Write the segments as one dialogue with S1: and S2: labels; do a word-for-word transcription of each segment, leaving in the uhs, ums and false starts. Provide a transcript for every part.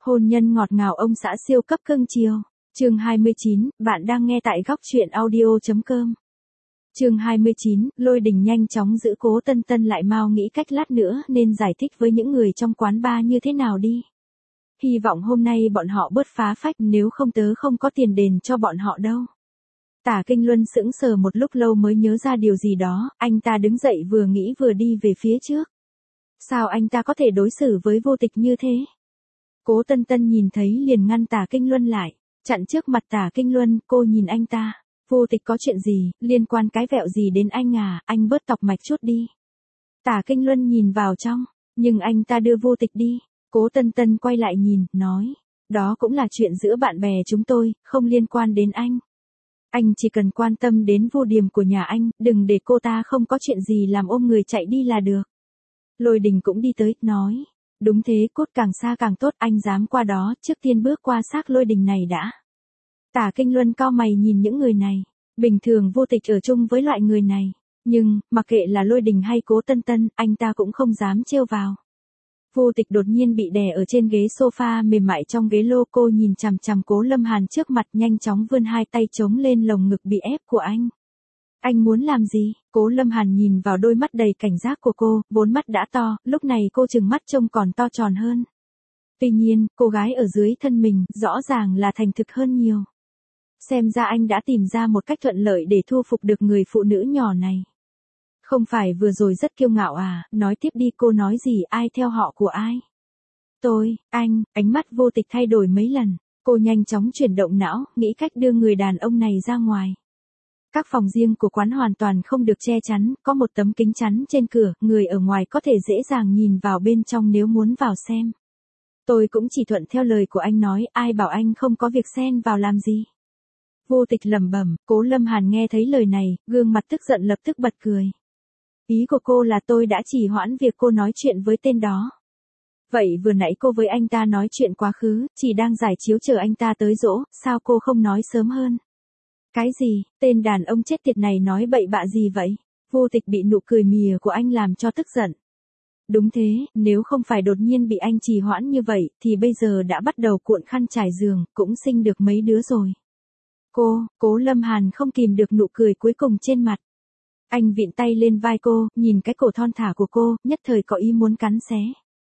S1: Hôn nhân ngọt ngào ông xã siêu cấp cưng chiều. Chương hai mươi chín, bạn đang nghe tại góc truyện audio chấm com. Chương hai mươi chín, Lôi Đình nhanh chóng giữ Cố Tân Tân lại mau nghĩ cách lát nữa nên giải thích với những người trong quán bar như thế nào đi. Hy vọng hôm nay bọn họ bớt phá phách, nếu không tớ không có tiền đền cho bọn họ đâu. Tả Kinh Luân sững sờ một lúc lâu mới nhớ ra điều gì đó, anh ta đứng dậy vừa nghĩ vừa đi về phía trước. Sao anh ta có thể đối xử với Vô Tịch như thế? Cố Tân Tân nhìn thấy liền ngăn Tả Kinh Luân lại, chặn trước mặt Tả Kinh Luân, cô nhìn anh ta, Vô Tịch có chuyện gì, liên quan cái vẹo gì đến anh à, anh bớt tọc mạch chút đi. Tả Kinh Luân nhìn vào trong, nhưng anh ta đưa Vô Tịch đi. Cố Tân Tân quay lại nhìn, nói, đó cũng là chuyện giữa bạn bè chúng tôi, không liên quan đến anh. Anh chỉ cần quan tâm đến Vô Điềm của nhà anh, đừng để cô ta không có chuyện gì làm ôm người chạy đi là được. Lôi Đình cũng đi tới, nói, đúng thế, cốt càng xa càng tốt, anh dám qua đó, trước tiên bước qua xác Lôi Đình này đã. Tả Kinh Luân cau mày nhìn những người này, bình thường Vô Tịch ở chung với loại người này, nhưng, mặc kệ là Lôi Đình hay Cố Tân Tân, anh ta cũng không dám trêu vào. Vô Tịch đột nhiên bị đè ở trên ghế sofa mềm mại trong ghế lô, cô nhìn chằm chằm Cố Lâm Hàn trước mặt, nhanh chóng vươn hai tay chống lên lồng ngực bị ép của anh. Anh muốn làm gì? Cố Lâm Hàn nhìn vào đôi mắt đầy cảnh giác của cô, vốn mắt đã to, lúc này cô trừng mắt trông còn to tròn hơn. Tuy nhiên, cô gái ở dưới thân mình, rõ ràng là thành thực hơn nhiều. Xem ra anh đã tìm ra một cách thuận lợi để thu phục được người phụ nữ nhỏ này. Không phải vừa rồi rất kiêu ngạo à, nói tiếp đi, cô nói gì, ai theo họ của ai? Tôi, anh, ánh mắt Vô Tịch thay đổi mấy lần, cô nhanh chóng chuyển động não, nghĩ cách đưa người đàn ông này ra ngoài. Các phòng riêng của quán hoàn toàn không được che chắn, có một tấm kính chắn trên cửa, người ở ngoài có thể dễ dàng nhìn vào bên trong nếu muốn vào xem. Tôi cũng chỉ thuận theo lời của anh nói, ai bảo anh không có việc xen vào làm gì. Vô Tịch lẩm bẩm. Cố Lâm Hàn nghe thấy lời này, gương mặt tức giận lập tức bật cười. Ý của cô là tôi đã trì hoãn việc cô nói chuyện với tên đó. Vậy vừa nãy cô với anh ta nói chuyện quá khứ, chỉ đang giải chiếu chờ anh ta tới dỗ, sao cô không nói sớm hơn? Cái gì, tên đàn ông chết tiệt này nói bậy bạ gì vậy? Vô Tịch bị nụ cười mỉa của anh làm cho tức giận. Đúng thế, nếu không phải đột nhiên bị anh trì hoãn như vậy, thì bây giờ đã bắt đầu cuộn khăn trải giường, cũng sinh được mấy đứa rồi. Cô, Cố Lâm Hàn không kìm được nụ cười cuối cùng trên mặt. Anh vịn tay lên vai cô, nhìn cái cổ thon thả của cô, nhất thời có ý muốn cắn xé.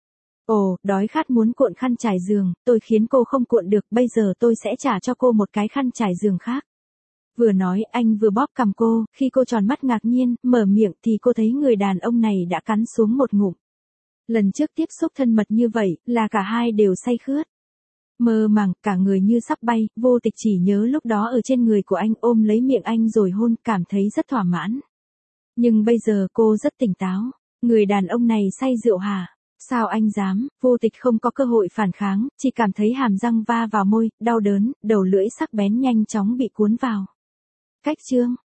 S1: Ồ, đói khát muốn cuộn khăn trải giường, tôi khiến cô không cuộn được, bây giờ tôi sẽ trả cho cô một cái khăn trải giường khác. Vừa nói anh vừa bóp cằm cô, khi cô tròn mắt ngạc nhiên, mở miệng thì cô thấy người đàn ông này đã cắn xuống một ngụm. Lần trước tiếp xúc thân mật như vậy, là cả hai đều say khướt. Mơ màng, cả người như sắp bay, Vô Tịch chỉ nhớ lúc đó ở trên người của anh ôm lấy miệng anh rồi hôn, cảm thấy rất thỏa mãn. Nhưng bây giờ cô rất tỉnh táo, người đàn ông này say rượu hả? Sao anh dám? Vô Tịch không có cơ hội phản kháng, chỉ cảm thấy hàm răng va vào môi, đau đớn, đầu lưỡi sắc bén nhanh chóng bị cuốn vào. Cách chương,